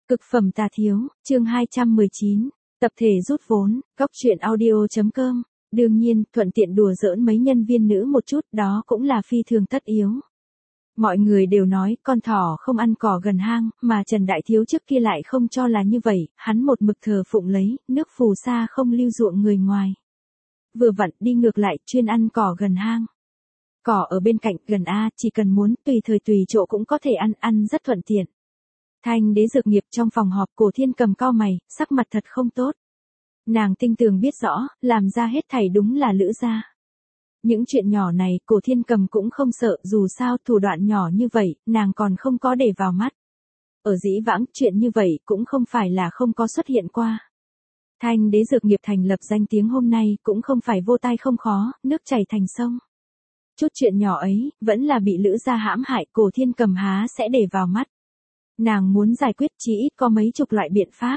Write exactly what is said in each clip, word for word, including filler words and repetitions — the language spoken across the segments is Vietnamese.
Cực phẩm tà thiếu, chương hai trăm mười chín, tập thể rút vốn, góc truyện audio.com. Đương nhiên, thuận tiện đùa giỡn mấy nhân viên nữ một chút, đó cũng là phi thường tất yếu. Mọi người đều nói, con thỏ không ăn cỏ gần hang, mà Trần Đại Thiếu trước kia lại không cho là như vậy, hắn một mực thờ phụng lấy, nước phù sa không lưu ruộng người ngoài. Vừa vặn đi ngược lại, chuyên ăn cỏ gần hang. Cỏ ở bên cạnh, gần A, chỉ cần muốn, tùy thời tùy chỗ cũng có thể ăn, ăn rất thuận tiện. Thanh đế dược nghiệp trong phòng họp, Cổ Thiên Cầm cau mày, sắc mặt thật không tốt. Nàng tinh tường biết rõ, làm ra hết thảy đúng là Lữ gia. Những chuyện nhỏ này, Cổ Thiên Cầm cũng không sợ, dù sao thủ đoạn nhỏ như vậy, nàng còn không có để vào mắt. Ở dĩ vãng, chuyện như vậy cũng không phải là không có xuất hiện qua. Thanh đế dược nghiệp thành lập danh tiếng hôm nay cũng không phải vô tai không khó, nước chảy thành sông. Chút chuyện nhỏ ấy, vẫn là bị Lữ gia hãm hại, Cổ Thiên Cầm há sẽ để vào mắt. Nàng muốn giải quyết chỉ ít có mấy chục loại biện pháp.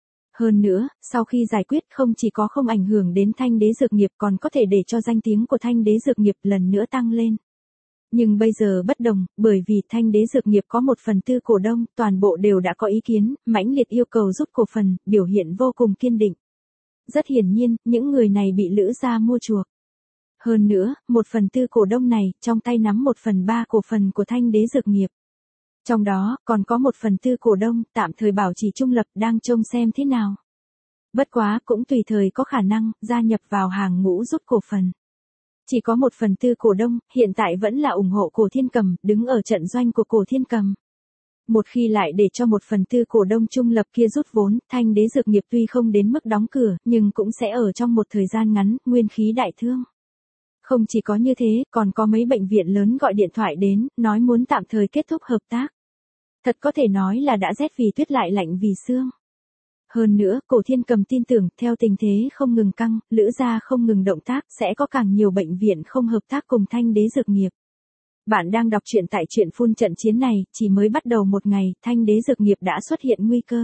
Hơn nữa, sau khi giải quyết không chỉ có không ảnh hưởng đến Thanh đế dược nghiệp còn có thể để cho danh tiếng của Thanh đế dược nghiệp lần nữa tăng lên. Nhưng bây giờ bất đồng, bởi vì Thanh đế dược nghiệp có một phần tư cổ đông, toàn bộ đều đã có ý kiến, mãnh liệt yêu cầu rút cổ phần, biểu hiện vô cùng kiên định. Rất hiển nhiên, những người này bị Lữ gia mua chuộc. Hơn nữa, một phần tư cổ đông này, trong tay nắm một phần ba cổ phần của Thanh đế dược nghiệp. Trong đó, còn có một phần tư cổ đông, tạm thời bảo trì trung lập, đang trông xem thế nào. Bất quá, cũng tùy thời có khả năng, gia nhập vào hàng ngũ rút cổ phần. Chỉ có một phần tư cổ đông, hiện tại vẫn là ủng hộ Cổ Thiên Cầm, đứng ở trận doanh của Cổ Thiên Cầm. Một khi lại để cho một phần tư cổ đông trung lập kia rút vốn, Thanh đế dược nghiệp tuy không đến mức đóng cửa, nhưng cũng sẽ ở trong một thời gian ngắn, nguyên khí đại thương. Không chỉ có như thế, còn có mấy bệnh viện lớn gọi điện thoại đến, nói muốn tạm thời kết thúc hợp tác. Thật có thể nói là đã rét vì tuyết lại lạnh vì xương. Hơn nữa, Cổ Thiên Cầm tin tưởng, theo tình thế không ngừng căng, Lữ gia không ngừng động tác, sẽ có càng nhiều bệnh viện không hợp tác cùng Thanh đế dược nghiệp. Bạn đang đọc truyện tại truyện phun trận chiến này, chỉ mới bắt đầu một ngày, Thanh đế dược nghiệp đã xuất hiện nguy cơ.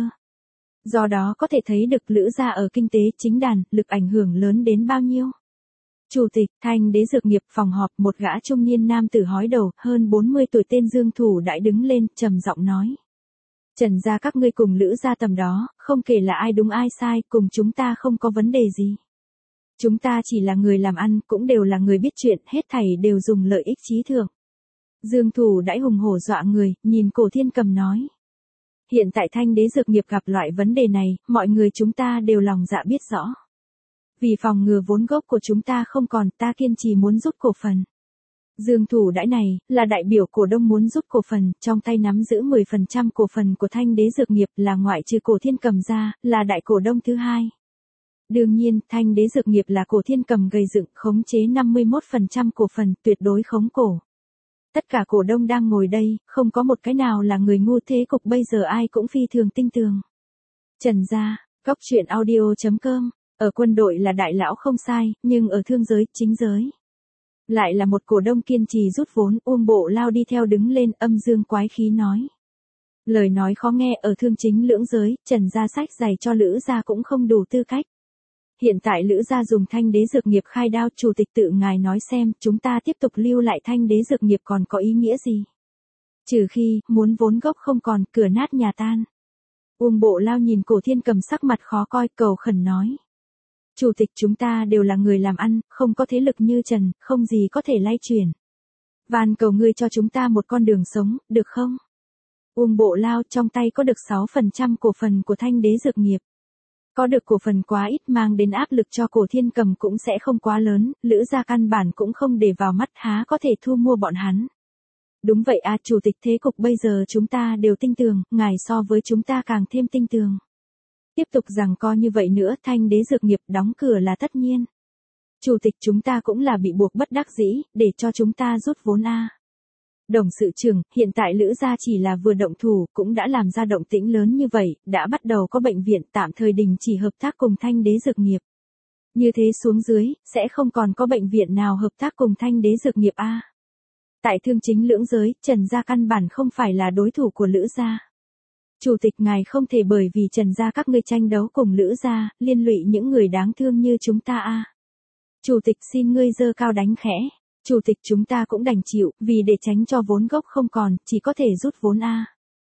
Do đó có thể thấy được Lữ gia ở kinh tế chính đàn, lực ảnh hưởng lớn đến bao nhiêu. Chủ tịch, Thanh đế dược nghiệp, phòng họp, một gã trung niên nam tử hói đầu, hơn bốn mươi tuổi tên Dương Thủ Đãi đứng lên, trầm giọng nói. Trần gia các ngươi cùng Lữ gia tầm đó, không kể là ai đúng ai sai, cùng chúng ta không có vấn đề gì. Chúng ta chỉ là người làm ăn, cũng đều là người biết chuyện, hết thảy đều dùng lợi ích trí thượng. Dương Thủ Đãi hùng hổ dọa người, nhìn Cổ Thiên Cầm nói. Hiện tại Thanh đế dược nghiệp gặp loại vấn đề này, mọi người chúng ta đều lòng dạ biết rõ. Vì phòng ngừa vốn gốc của chúng ta không còn, ta kiên trì muốn rút cổ phần. Dương Thủ Đãi này, là đại biểu cổ đông muốn rút cổ phần, trong tay nắm giữ mười phần trăm cổ phần của Thanh đế dược nghiệp, là ngoại trừ Cổ Thiên Cầm ra, là đại cổ đông thứ hai. Đương nhiên, Thanh đế dược nghiệp là Cổ Thiên Cầm gây dựng, khống chế năm mươi mốt phần trăm cổ phần, tuyệt đối khống cổ. Tất cả cổ đông đang ngồi đây, không có một cái nào là người ngu, thế cục bây giờ ai cũng phi thường tinh tường. Trần gia, góc truyện audio.com. Ở quân đội là đại lão không sai, nhưng ở thương giới, chính giới. Lại là một cổ đông kiên trì rút vốn, Uông Bộ Lao đi theo đứng lên, âm dương quái khí nói. Lời nói khó nghe, ở thương chính lưỡng giới, Trần gia sách dày cho Lữ gia cũng không đủ tư cách. Hiện tại Lữ gia dùng Thanh đế dược nghiệp khai đao, chủ tịch tự ngài nói xem, chúng ta tiếp tục lưu lại Thanh đế dược nghiệp còn có ý nghĩa gì? Trừ khi, muốn vốn gốc không còn, cửa nát nhà tan. Uông Bộ Lao nhìn Cổ Thiên Cầm sắc mặt khó coi, cầu khẩn nói. Chủ tịch, chúng ta đều là người làm ăn, không có thế lực như Trần, không gì có thể lay chuyển. Van cầu ngươi cho chúng ta một con đường sống, được không? Uông Bộ Lao trong tay có được sáu phần trăm cổ phần của Thanh đế dược nghiệp. Có được cổ phần quá ít mang đến áp lực cho Cổ Thiên Cầm cũng sẽ không quá lớn, Lữ gia căn bản cũng không để vào mắt, há có thể thu mua bọn hắn. Đúng vậy à, chủ tịch, thế cục bây giờ chúng ta đều tinh tường, ngài so với chúng ta càng thêm tinh tường. Tiếp tục rằng co như vậy nữa, Thanh đế dược nghiệp đóng cửa là tất nhiên. Chủ tịch, chúng ta cũng là bị buộc bất đắc dĩ, để cho chúng ta rút vốn a. Đồng sự trưởng, hiện tại Lữ gia chỉ là vừa động thủ, cũng đã làm ra động tĩnh lớn như vậy, đã bắt đầu có bệnh viện tạm thời đình chỉ hợp tác cùng Thanh đế dược nghiệp. Như thế xuống dưới, sẽ không còn có bệnh viện nào hợp tác cùng Thanh đế dược nghiệp a. Tại thương chính lưỡng giới, Trần gia căn bản không phải là đối thủ của Lữ gia. Chủ tịch, ngài không thể bởi vì Trần gia các ngươi tranh đấu cùng Lữ gia, liên lụy những người đáng thương như chúng ta a. Chủ tịch, xin ngươi giơ cao đánh khẽ. Chủ tịch, chúng ta cũng đành chịu, vì để tránh cho vốn gốc không còn, chỉ có thể rút vốn a.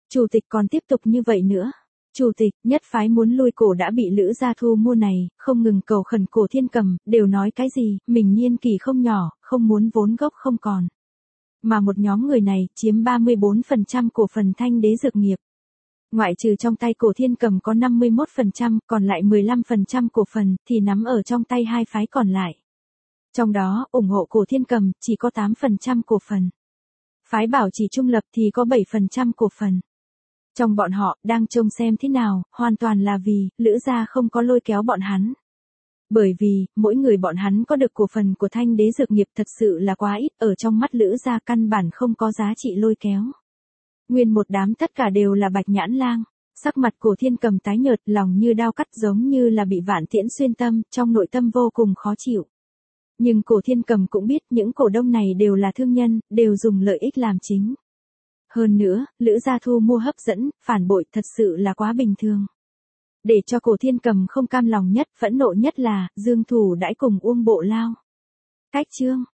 Chủ tịch còn tiếp tục như vậy nữa. Chủ tịch, nhất phái muốn lui cổ đã bị Lữ Gia thu mua này, không ngừng cầu khẩn Cổ Thiên Cầm, đều nói cái gì, mình niên kỷ không nhỏ, không muốn vốn gốc không còn. Mà một nhóm người này, chiếm ba mươi bốn phần trăm cổ phần Thanh Đế Dược Nghiệp. Ngoại trừ trong tay Cổ Thiên Cầm có năm mươi mốt phần trăm, còn lại mười lăm phần trăm cổ phần, thì nắm ở trong tay hai phái còn lại. Trong đó, ủng hộ Cổ Thiên Cầm, chỉ có tám phần trăm cổ phần. Phái Bảo Trì trung lập thì có bảy phần trăm cổ phần. Trong bọn họ, đang trông xem thế nào, hoàn toàn là vì, Lữ Gia không có lôi kéo bọn hắn. Bởi vì, mỗi người bọn hắn có được cổ phần của Thanh Đế Dược Nghiệp thật sự là quá ít, ở trong mắt Lữ Gia căn bản không có giá trị lôi kéo. Nguyên một đám tất cả đều là Bạch Nhãn Lang, sắc mặt Cổ Thiên Cầm tái nhợt, lòng như đao cắt giống như là bị vạn tiễn xuyên tâm, trong nội tâm vô cùng khó chịu. Nhưng Cổ Thiên Cầm cũng biết những cổ đông này đều là thương nhân, đều dùng lợi ích làm chính. Hơn nữa, Lữ Gia thu mua hấp dẫn, phản bội thật sự là quá bình thường. Để cho Cổ Thiên Cầm không cam lòng nhất, phẫn nộ nhất là, Dương Thủ đãi cùng Uông Bộ Lao. Cách chương